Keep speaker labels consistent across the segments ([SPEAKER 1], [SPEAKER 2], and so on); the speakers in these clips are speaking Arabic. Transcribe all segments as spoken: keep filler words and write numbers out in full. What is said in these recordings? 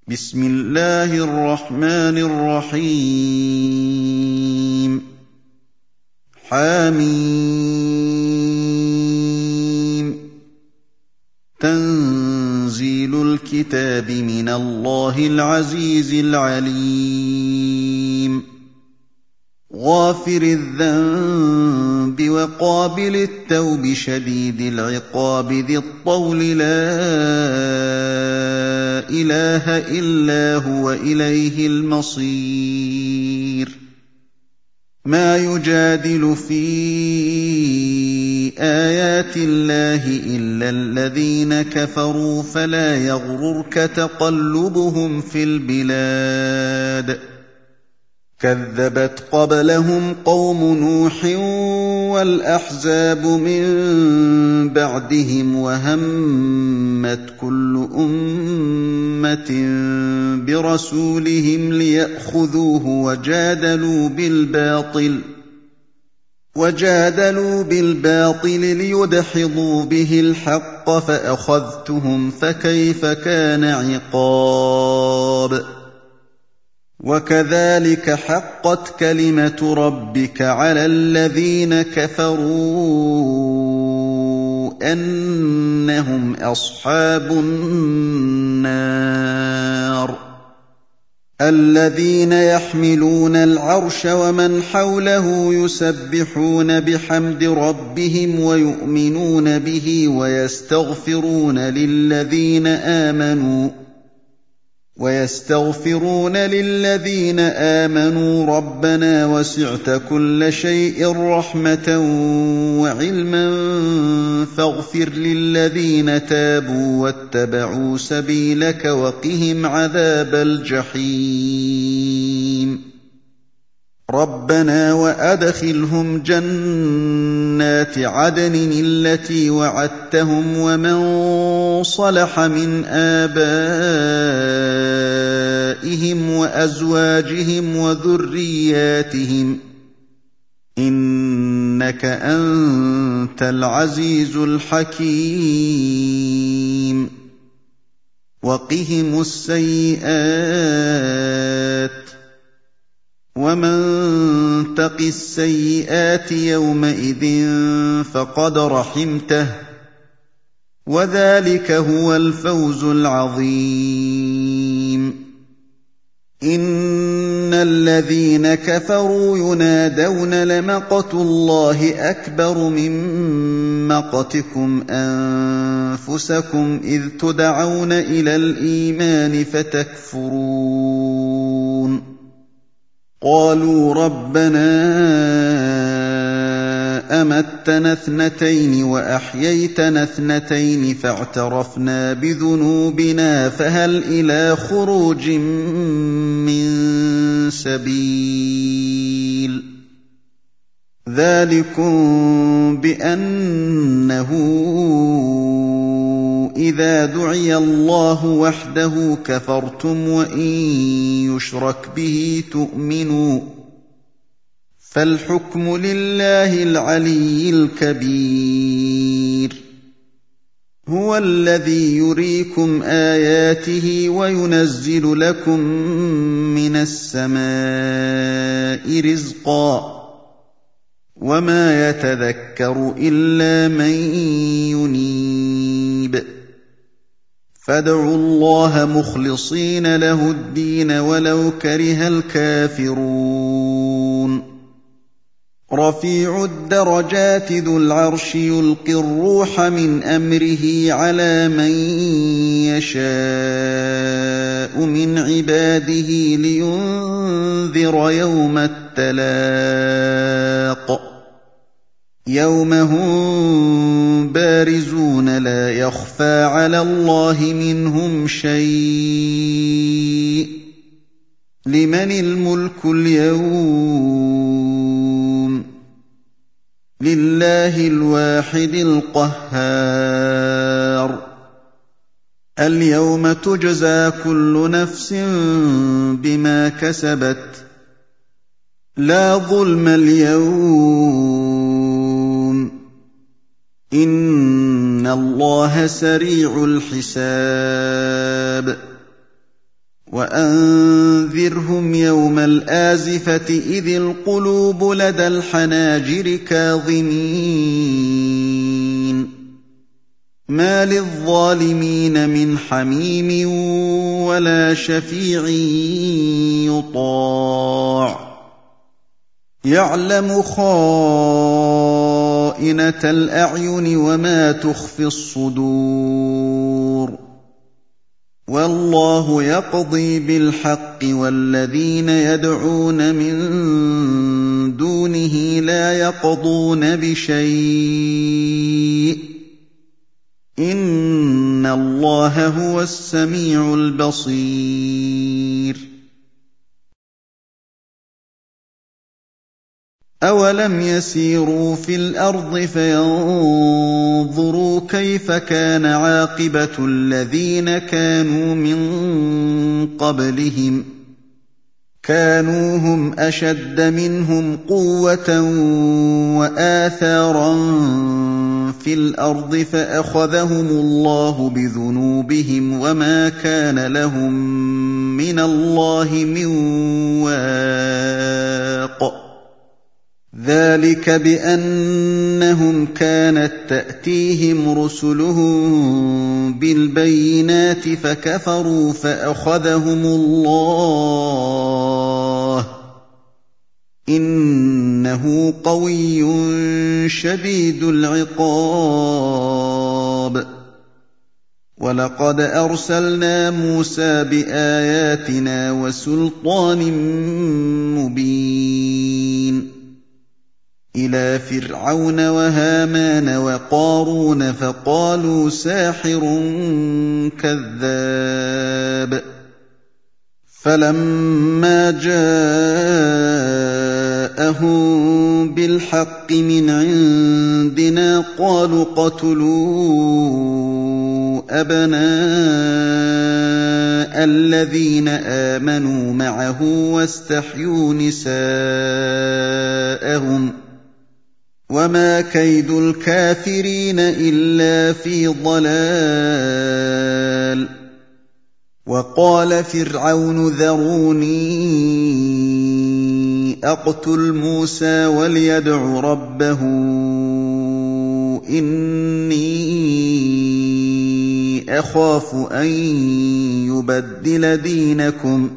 [SPEAKER 1] بسم الله الرحمن الرحيم حم تنزيل الكتاب من الله العزيز العليم غافر الذنب وقابل التوب شديد العقاب ذي الطول لا إله إلا هو إليه المصير ما يجادل في آيات الله إلا الذين كفروا فلا يغررك تقلبهم في البلاد كذبت قبلهم قوم نوح والأحزاب من بعدهم وهمت كل أمة برسولهم ليأخذوه وجادلوا بالباطل وجادلوا بالباطل ليدحضوا به الحق فأخذتهم فكيف كان عقاب وكذلك حقت كلمة ربك على الذين كفروا أنهم أصحاب النار الذين يحملون العرش ومن حوله يسبحون بحمد ربهم ويؤمنون به ويستغفرون للذين آمنوا ويستغفرون للذين آمنوا ربنا وسعت كل شيء رحمة وعلما فاغفر للذين تابوا واتبعوا سبيلك وقهم عذاب الجحيم ربنا وأدخلهم جنات عدن التي وعدتهم ومن صلح من آبائهم وأزواجهم وذرياتهم إنك أنت العزيز الحكيم وقهم السيئات ومن تق السيئات يومئذ فقد رحمته وذلك هو الفوز العظيم إن الذين كفروا ينادون لمقت الله أكبر من مقتكم أنفسكم إذ تدعون إلى الإيمان فتكفرون قالوا ربنا أمتنا اثنتين وأحييتنا اثنتين فاعترفنا بذنوبنا فهل إلى خروج من سبيل ذلكم بأنه إذا دعي الله وحده كفرتم وإن يشرك به تؤمنوا فالحكم لله العلي الكبير هو الذي يريكم آياته وينزل لكم من السماء رزقا وما يتذكر إلا من ينيب فادعوا الله مخلصين له الدين ولو كره الكافرون رفيع الدرجات ذو العرش يلقي الروح من أمره على من يشاء من عباده لينذر يوم التلاق يوم هم بارزون لا يخفى على الله منهم شيء لمن الملك اليوم لله الواحد القهار اليوم تجزى كل نفس بما كسبت لا ظلم اليوم إن الله سريع الحساب وأنذرهم يوم الآزفة إذ القلوب لدى الحناجر كاظمين ما للظالمين من حميم ولا شفيع يطاع يعلم خائنة الأعين وما تخفي الصدور والله يقضي بالحق والذين يدعون من دونه لا يقضون بشيء إن الله هو السميع البصير أولم يسيروا في الأرض فينظروا كيف كان عاقبة الذين كانوا من قبلهم كانوا هم أشد منهم قوة وآثارا في الأرض فأخذهم الله بذنوبهم وما كان لهم من الله من واق ذلك بأنهم كانت تأتيهم رسلهم بالبينات فكفروا فأخذهم الله إنه قوي شديد العقاب ولقد أرسلنا موسى بآياتنا وسلطان مبين إلى فرعون وهامان وقارون فقالوا ساحر كذاب فلما جاءهم بالحق من عندنا قالوا اقتلوا أبناء الذين آمنوا معه واستحيوا نساءهم وما كيد الكافرين إلا في ضلال وقال فرعون ذروني أقتل موسى وليدع ربه إني أخاف أن يبدل دينكم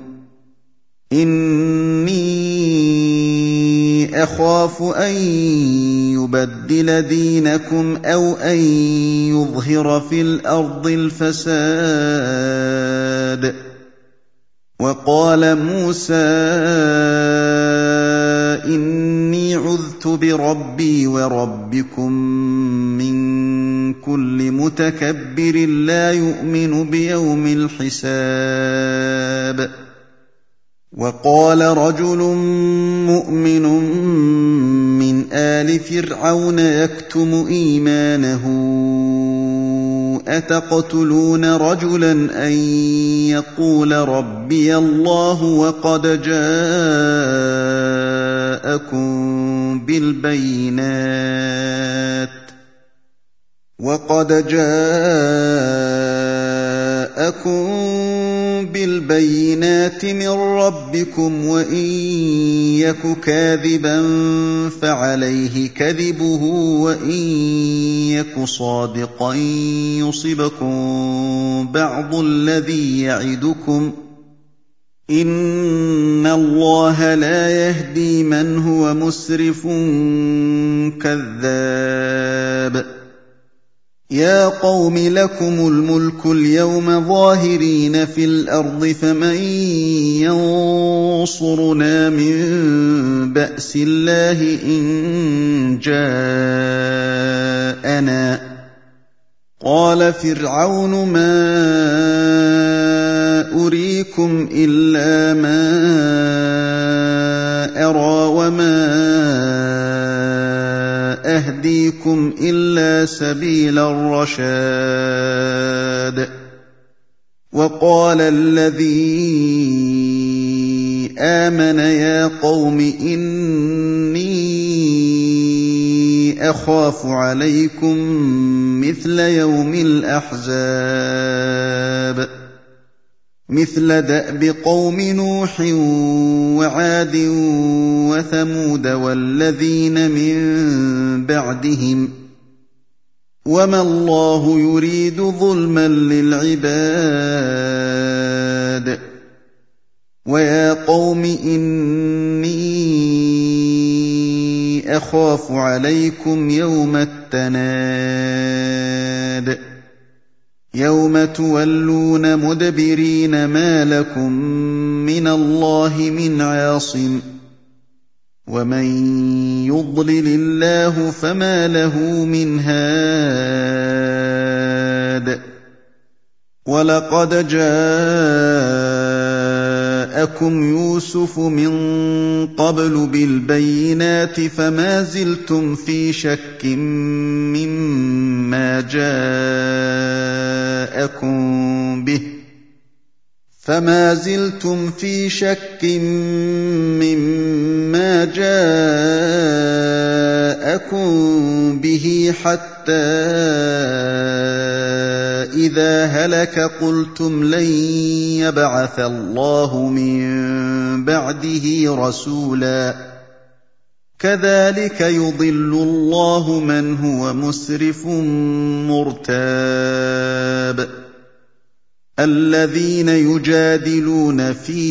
[SPEAKER 1] إني أخاف أن يبدل دينكم أو أن يظهر في الأرض الفساد وقال موسى إني عذت بربي وربكم من كل متكبر لا يؤمن بيوم الحساب وقال رجل مؤمن من آل فرعون يكتم إيمانه أتقتلون رجلا أن يقول ربي الله وقد جاءكم بالبينات وقد جاءكم بالبينات من ربكم وإن يك كاذبا فعليه كذبه وإن يك صادقا يصبكم بعض الذي يعدكم إن الله لا يهدي من هو مسرف كذاب يا قوم لكم الملك اليوم ظاهرين في الأرض فمن ينصرنا من بأس الله إن جاءنا قال فرعون ما أريكم إلا ما أرى وما أهديكم إلا سبيل الرشاد وقال الذي آمن يا قوم إني أخاف عليكم مثل يوم الأحزاب مثل دأب قوم نوح وعاد وثمود والذين من بعدهم وما الله يريد ظلما للعباد ويا قوم إني أخاف عليكم يوم التناد يوم تولون مدبرين ما لكم من الله من عاصم ومن يضلل الله فما له من هاد ولقد جاءكم يوسف من قبل بالبينات فما زلتم في شك مما جاءكم به فما زلتم في شك مما جاءكم به حتى إذا هلك قلتم لن يبعث الله من بعده رسولا كذلك يضل الله من هو مسرف مرتاب الذين يجادلون في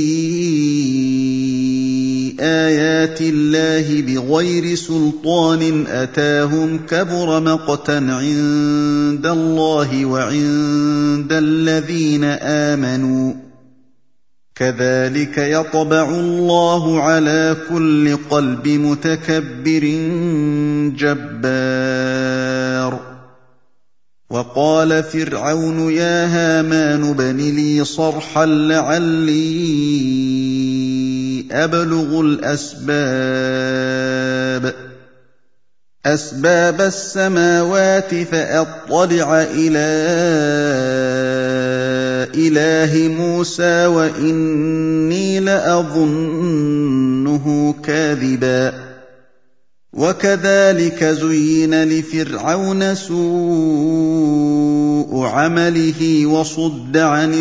[SPEAKER 1] آيات الله بغير سلطان أتاهم كبر مقتا عند الله وعند الذين آمنوا كذلك يطبع الله على كل قلب متكبر جبار وقال فرعون يا هامان ابن لي صرحا لعلي أبلغ الأسباب أسباب السماوات فأطلع إلى إله موسى وإني لأظنه كاذبا وكذلك زين لفرعون سوء عمله وصد عن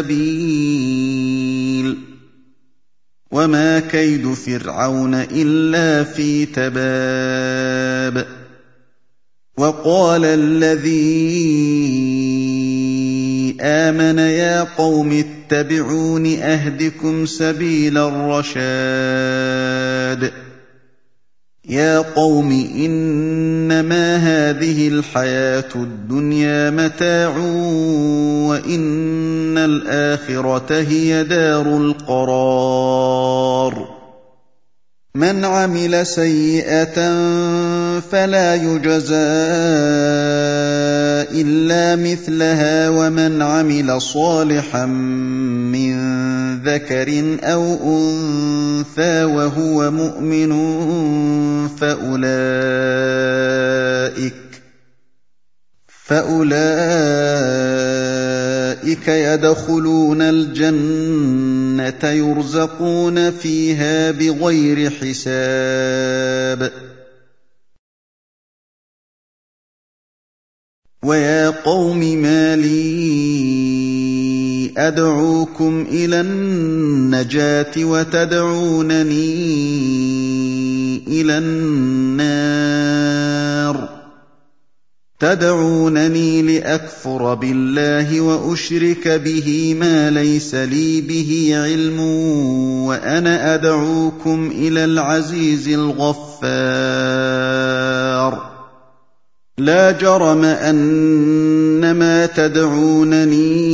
[SPEAKER 1] السبيل وما كيد فرعون إلا في تباب وقال الذي آمن يا قوم اتبعون أهدكم سبيل الرشاد يا قوم إنما هذه الحياة الدنيا متاع وإن الآخرة هي دار القرار من عمل سيئة فلا يجزى إلا مثلها ومن عمل صالحا من ذكر أو أنثى وهو مؤمن فأولئك فأولئك يدخلون الجنة يرزقون فيها بغير حساب ويا قوم ما لي أدعوكم إلى النجاة وتدعونني إلى النار تدعونني لأكفر بالله وأشرك به ما ليس لي به علم وأنا أدعوكم إلى العزيز الغفار لا جرم أنما تدعونني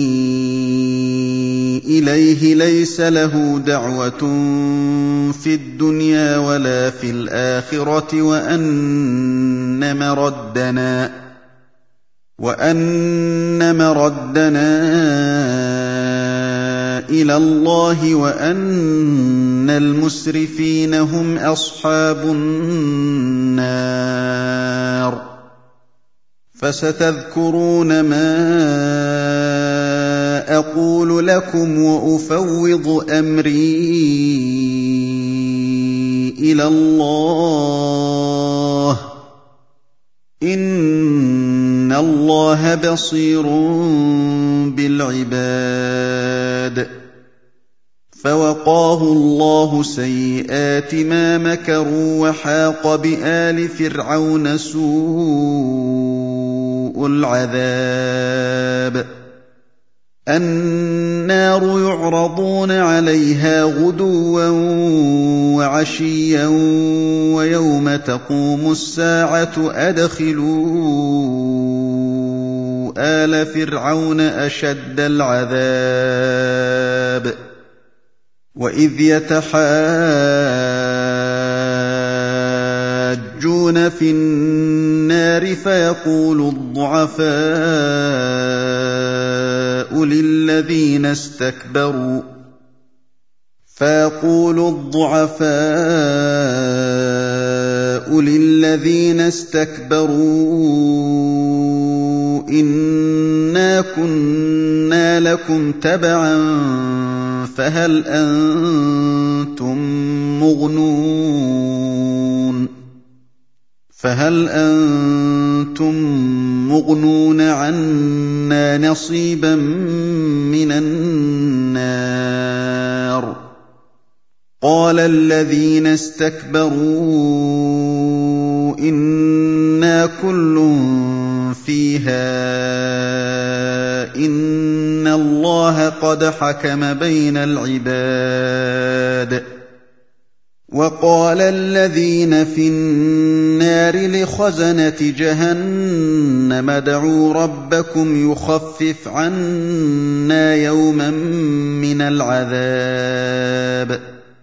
[SPEAKER 1] إليه ليس له دعوة في الدنيا ولا في الآخرة وأن مردنا وأن مردنا إلى الله وأن المسرفين هم أصحاب النار فستذكرون ما أقول لكم وأفوض أمري إلى الله إن اللَّهَ بَصِيرٌ بِالْعِبَادِ فَوَقَاهُ اللَّهُ سَيِّئَاتِ مَا مَكَرُوا وَحَاقَ بِآلِ فِرْعَوْنَ سُوءُ الْعَذَابِ النَّارُ يُعْرَضُونَ عَلَيْهَا غُدُوًّا وَعَشِيًّا وَيَوْمَ تَقُومُ السَّاعَةُ أَدْخِلُوا آلَ فِرْعَوْنَ أَشَدَّ الْعَذَابِ وَإِذْ يَتَحَاجُّونَ فِي النَّارِ فَيَقُولُ الضُّعَفَاءُ لِلَّذِينَ اسْتَكْبَرُوا فَيَقُولُ الضُّعَفَاءُ لِلَّذِينَ اسْتَكْبَرُوا إِنَّا كُنَّا لَكُمْ تَبَعًا فَهَلْ أَنتُم مُّغْنُونَ فَهَلْ أَنتُم مُّغْنُونَ عَنَّا نَصِيبًا مِّنَ النَّارِ قَالَ الَّذِينَ اسْتَكْبَرُوا إِنَّا كُلٌّ فِيهَا إِنَّ اللَّهَ قَدْ حَكَمَ بَيْنَ الْعِبَادِ وَقَالَ الَّذِينَ فِي النَّارِ لِخَزَنَةِ جَهَنَّمَ ادْعُوا رَبَّكُمْ يُخَفِّفْ عَنَّا يَوْمًا مِّنَ الْعَذَابِ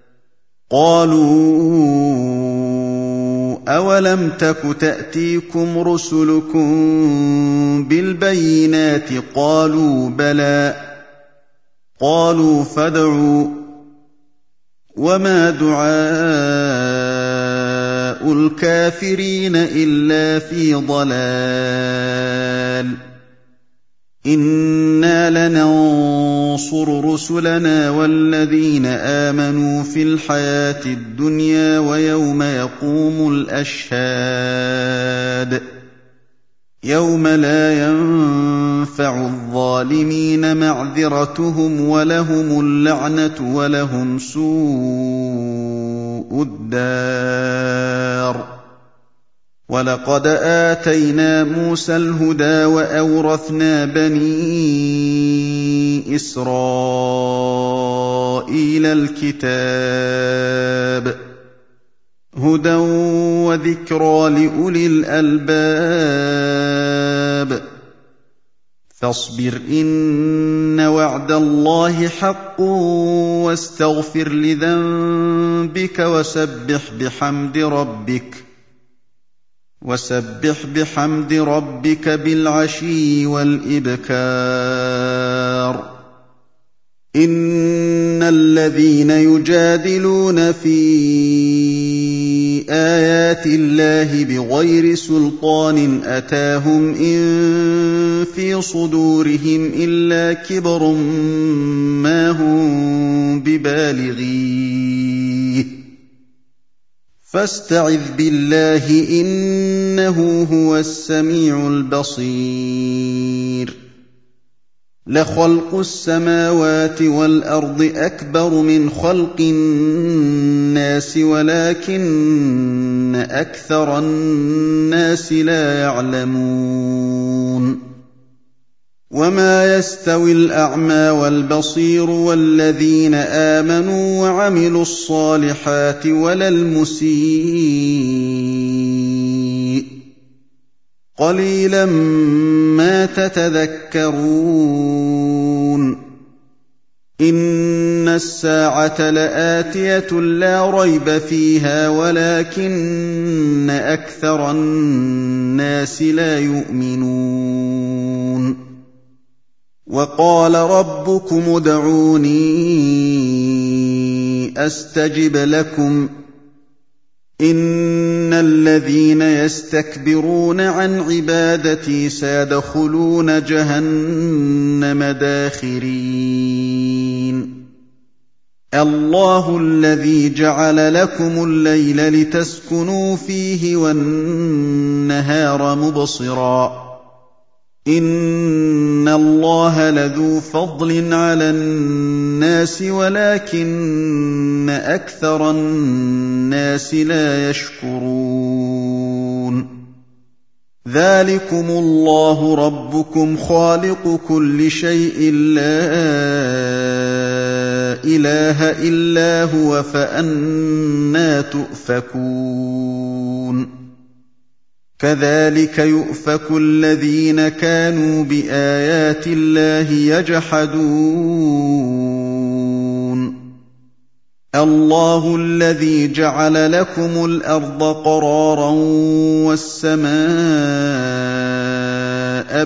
[SPEAKER 1] قَالُوا أَوَلَمْ تَكُ تَأْتِيكُمْ رُسُلُكُم بِالْبَيِّنَاتِ قَالُوا بَلَىٰ قَالُوا فَادْعُوا وَمَا دُعَاءُ الْكَافِرِينَ إِلَّا فِي ضَلَالٍ إِنَّا لَنَنصُرُ رُسُلَنَا وَالَّذِينَ آمَنُوا فِي الْحَيَاةِ الدُّنْيَا وَيَوْمَ يَقُومُ الْأَشْهَادُ يَوْمَ لَا يَنفَعُ الظَّالِمِينَ مَعْذِرَتُهُمْ وَلَهُمُ اللَّعْنَةُ وَلَهُمْ سُوءُ الدَّارِ وَلَقَدْ آتَيْنَا مُوسَى الْهُدَىٰ وَأَوْرَثْنَا بَنِي إِسْرَائِيلَ الْكِتَابَ هُدًى وَذِكْرَىٰ لِأُولِي الْأَلْبَابِ فاصبر إن وعد الله حق واستغفر لذنبك وسبح بحمد ربك وسبح بحمد ربك بالعشي والإبكار إن الذين يجادلون في آيات الله بغير سلطان أتاهم إن في صدورهم إلا كبر ما هم ببالغيه فاستعذ بالله إنه هو السميع البصير لخلق السماوات والأرض أكبر من خلق الناس ولكن أكثر الناس لا يعلمون وما يستوي الأعمى والبصير والذين آمنوا وعملوا الصالحات ولا المسيء قليلا ما تتذكرون إن الساعة لآتية لا ريب فيها ولكن أكثر الناس لا يؤمنون وقال ربكم ادعوني أستجب لكم إن الذين يستكبرون عن عبادتي سيدخلون جهنم داخرين الله الذي جعل لكم الليل لتسكنوا فيه والنهار مبصرا إِنَّ اللَّهَ لَذُو فَضْلٍ عَلَى النَّاسِ وَلَٰكِنَّ أَكْثَرَ النَّاسِ لَا يَشْكُرُونَ ذَٰلِكُمُ اللَّهُ رَبُّكُمْ خَالِقُ كُلِّ شَيْءٍ لَّا إِلَٰهَ إِلَّا هُوَ فَأَنَّىٰ تُؤْفَكُونَ كَذَٰلِكَ يُؤْفَكُ الَّذِينَ كَانُوا بِآيَاتِ اللَّهِ يَجْحَدُونَ اللَّهُ الَّذِي جَعَلَ لَكُمُ الْأَرْضَ قَرَارًا وَالسَّمَاءَ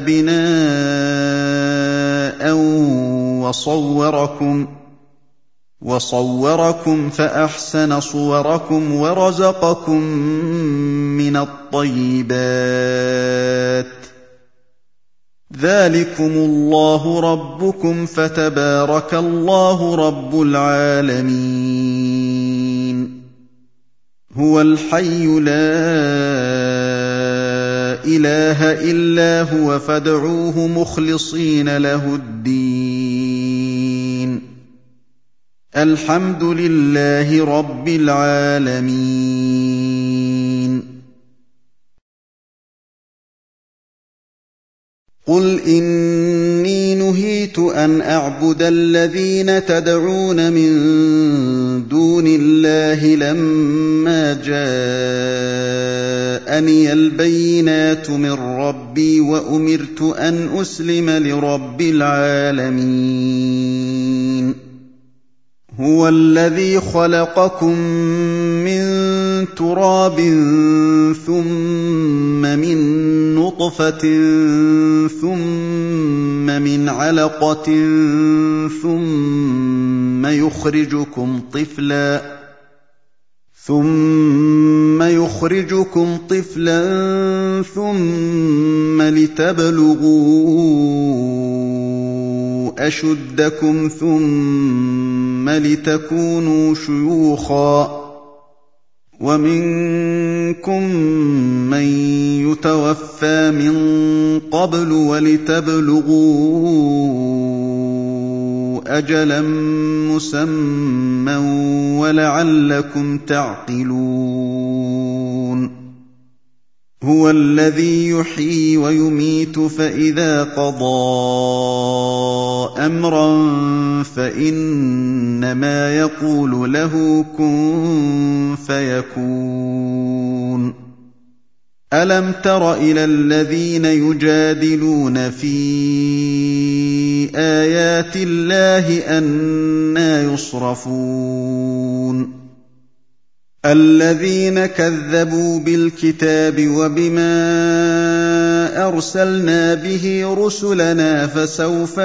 [SPEAKER 1] بِنَاءً وَصَوَّرَكُمْ وَصَوَّرَكُمْ فَأَحْسَنَ صُوَرَكُمْ وَرَزَقَكُم مِّنَ الطَّيِّبَاتِ ۚ ذَٰلِكُمُ اللَّهُ رَبُّكُمْ فَتَبَارَكَ اللَّهُ رَبُّ الْعَالَمِينَ هُوَ الْحَيُّ لَا إِلَٰهَ إِلَّا هُوَ فَادْعُوهُ مُخْلِصِينَ لَهُ الدِّينَ الْحَمْدُ لِلَّهِ رَبِّ الْعَالَمِينَ قُلْ إِنِّي نُهِيتُ أَنْ أَعْبُدَ الَّذِينَ تَدْعُونَ مِن دُونِ اللَّهِ لَمَّا جَاءَنِيَ الْبَيِّنَاتُ مِن رَّبِّي وَأُمِرْتُ أَنْ أُسْلِمَ لِرَبِّ الْعَالَمِينَ هُوَ الَّذِي خَلَقَكُم مِّن تُرَابٍ ثُمَّ مِن نُّطْفَةٍ ثُمَّ مِنْ عَلَقَةٍ ثُمَّ يُخْرِجُكُمْ طِفْلًا ثُمَّ يُخْرِجُكُمْ طِفْلًا ثُمَّ لِتَبْلُغُوا أَشُدَّكُمْ ثُمَّ لِتَكُونُوا شُيُوخًا وَمِنكُم مَّن يُتَوَفَّىٰ مِن قَبْلُ وَلِتَبْلُغُوا أَجَلًا مُّسَمًّى وَلَعَلَّكُمْ تَعْقِلُونَ هُوَ الَّذِي يُحْيِي وَيُمِيتُ فَإِذَا قَضَىٰ أَمْرًا فَإِنَّمَا يَقُولُ لَهُ كُن فَيَكُونُ أَلَمْ تَرَ إِلَى الَّذِينَ يُجَادِلُونَ فِي آيَاتِ اللَّهِ أَنَّىٰ يُصْرَفُونَ الَّذِينَ كَذَّبُوا بِالْكِتَابِ وَبِمَا أَرْسَلْنَا بِهِ رُسُلَنَا فَسَوْفَ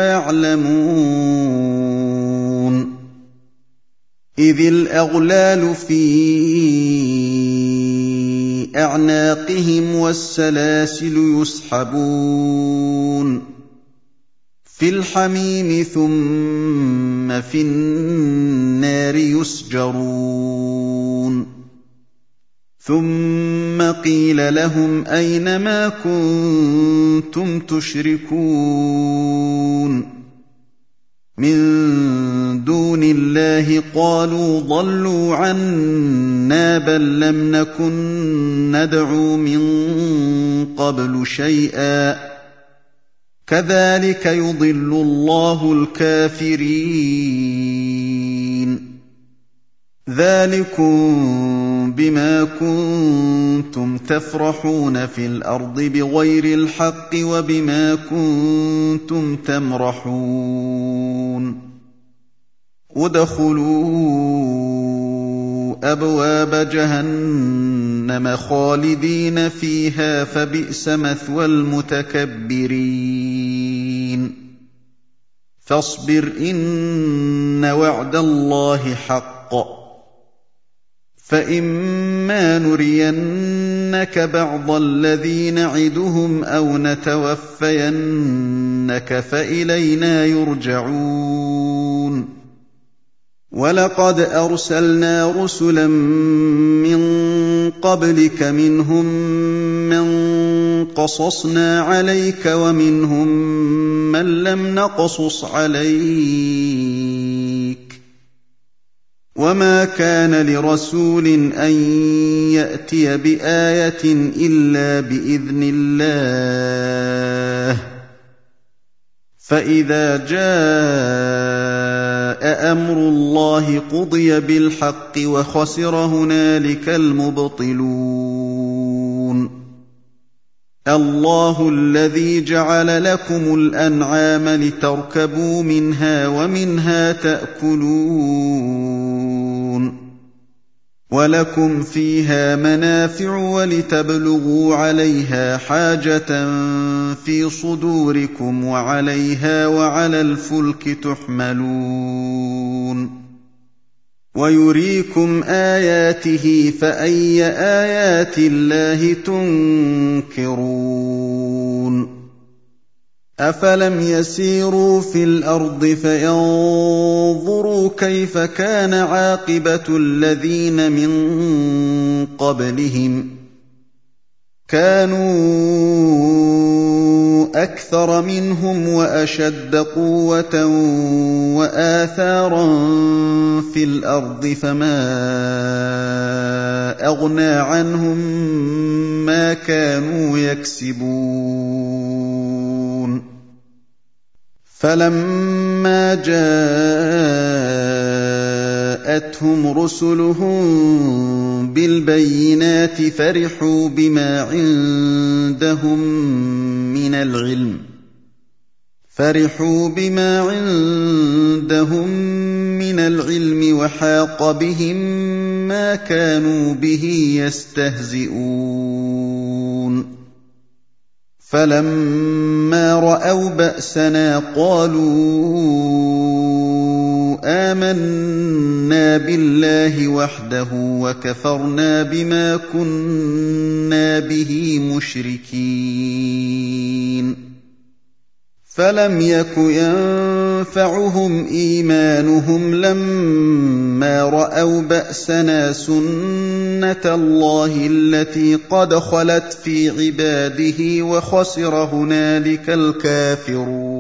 [SPEAKER 1] يَعْلَمُونَ إِذِ الْأَغْلَالُ فِي أَعْنَاقِهِمْ وَالسَّلَاسِلُ يُسْحَبُونَ فِي الْحَمِيمِ ثُمَّ فِي النَّارِ يُسْجَرُونَ ثُمَّ قِيلَ لَهُمْ أَيْنَ مَا كُنتُمْ تُشْرِكُونَ مِن دُونِ اللَّهِ قَالُوا ضَلُّوا عَنَّا بَل لَّمْ نَكُن نَّدْعُو مِن قَبْلُ شَيْئًا ۚ كَذَٰلِكَ يُضِلُّ اللَّهُ الْكَافِرِينَ ذَٰلِكُم بِمَا كُنتُمْ تَفْرَحُونَ فِي الْأَرْضِ بِغَيْرِ الْحَقِّ وَبِمَا كُنتُمْ تَمْرَحُونَ ادْخُلُوا أَبْوَابَ جَهَنَّمَ خَالِدِينَ فِيهَا فَبِئْسَ مَثْوَى الْمُتَكَبِّرِينَ فَاصْبِرْ إِنَّ وَعْدَ اللَّهِ حَقٌّ فَإِمَّا نُرِيَنَّكَ بَعْضَ الَّذِي نَعِدُهُمْ أَوْ نَتَوَفَّيَنَّكَ فَإِلَيْنَا يُرْجَعُونَ وَلَقَدْ أَرْسَلْنَا رُسُلًا مِّن قَبْلِكَ مِنْهُم مَّن قَصَصْنَا عَلَيْكَ وَمِنْهُم مَّن لَّمْ نَقْصُصْ عَلَيْكَ ۗ وَمَا كَانَ لِرَسُولٍ أَن يَأْتِيَ بِآيَةٍ إِلَّا بِإِذْنِ اللَّهِ ۚ فَإِذَا جَاءَ أَمْرُ اللَّهِ قُضِيَ بِالْحَقِّ وَخَسِرَ هُنَالِكَ الْمُبْطِلُونَ اللَّهُ الَّذِي جَعَلَ لَكُمُ الْأَنْعَامَ لِتَرْكَبُوا مِنْهَا وَمِنْهَا تَأْكُلُونَ وَلَكُمْ فِيهَا مَنَافِعُ وَلِتَبْلُغُوا عَلَيْهَا حَاجَةً فِي صُدُورِكُمْ وَعَلَيْهَا وَعَلَى الْفُلْكِ تُحْمَلُونَ وَيُرِيكُمْ آيَاتِهِ فَأَيَّ آيَاتِ اللَّهِ تُنكِرُونَ أَفَلَمْ يَسِيرُوا فِي الْأَرْضِ فَيَنظُرُوا كَيْفَ كَانَ عَاقِبَةُ الَّذِينَ مِن قَبْلِهِمْ ۚ كَانُوا أَكْثَرَ مِنْهُمْ وَأَشَدَّ قُوَّةً وَآثَارًا فِي الْأَرْضِ فَمَا أَغْنَىٰ عَنْهُم مَّا كَانُوا يَكْسِبُونَ فَلَمَّا جَاءَتْهُمْ رُسُلُهُم بِالْبَيِّنَاتِ فَرِحُوا بِمَا عِندَهُم مِّنَ الْعِلْمِ فَرِحُوا بِمَا عِندَهُم مِّنَ الْعِلْمِ وَحَاقَ بِهِم مَّا كَانُوا بِهِ يَسْتَهْزِئُونَ فَلَمَّا رَأَوْا بَأْسَنَا قَالُوا آمَنَّا بِاللَّهِ وَحْدَهُ وَكَفَرْنَا بِمَا كُنَّا بِهِ مُشْرِكِينَ فَلَمْ يَكُ يَنفَعُهُمْ إِيمَانُهُمْ لَمَّا رَأَوْا بَأْسَنَا سُنَّتَ اللَّهِ الَّتِي قَدْ خَلَتْ فِي عِبَادِهِ وَخَسِرَ هُنَالِكَ الْكَافِرُونَ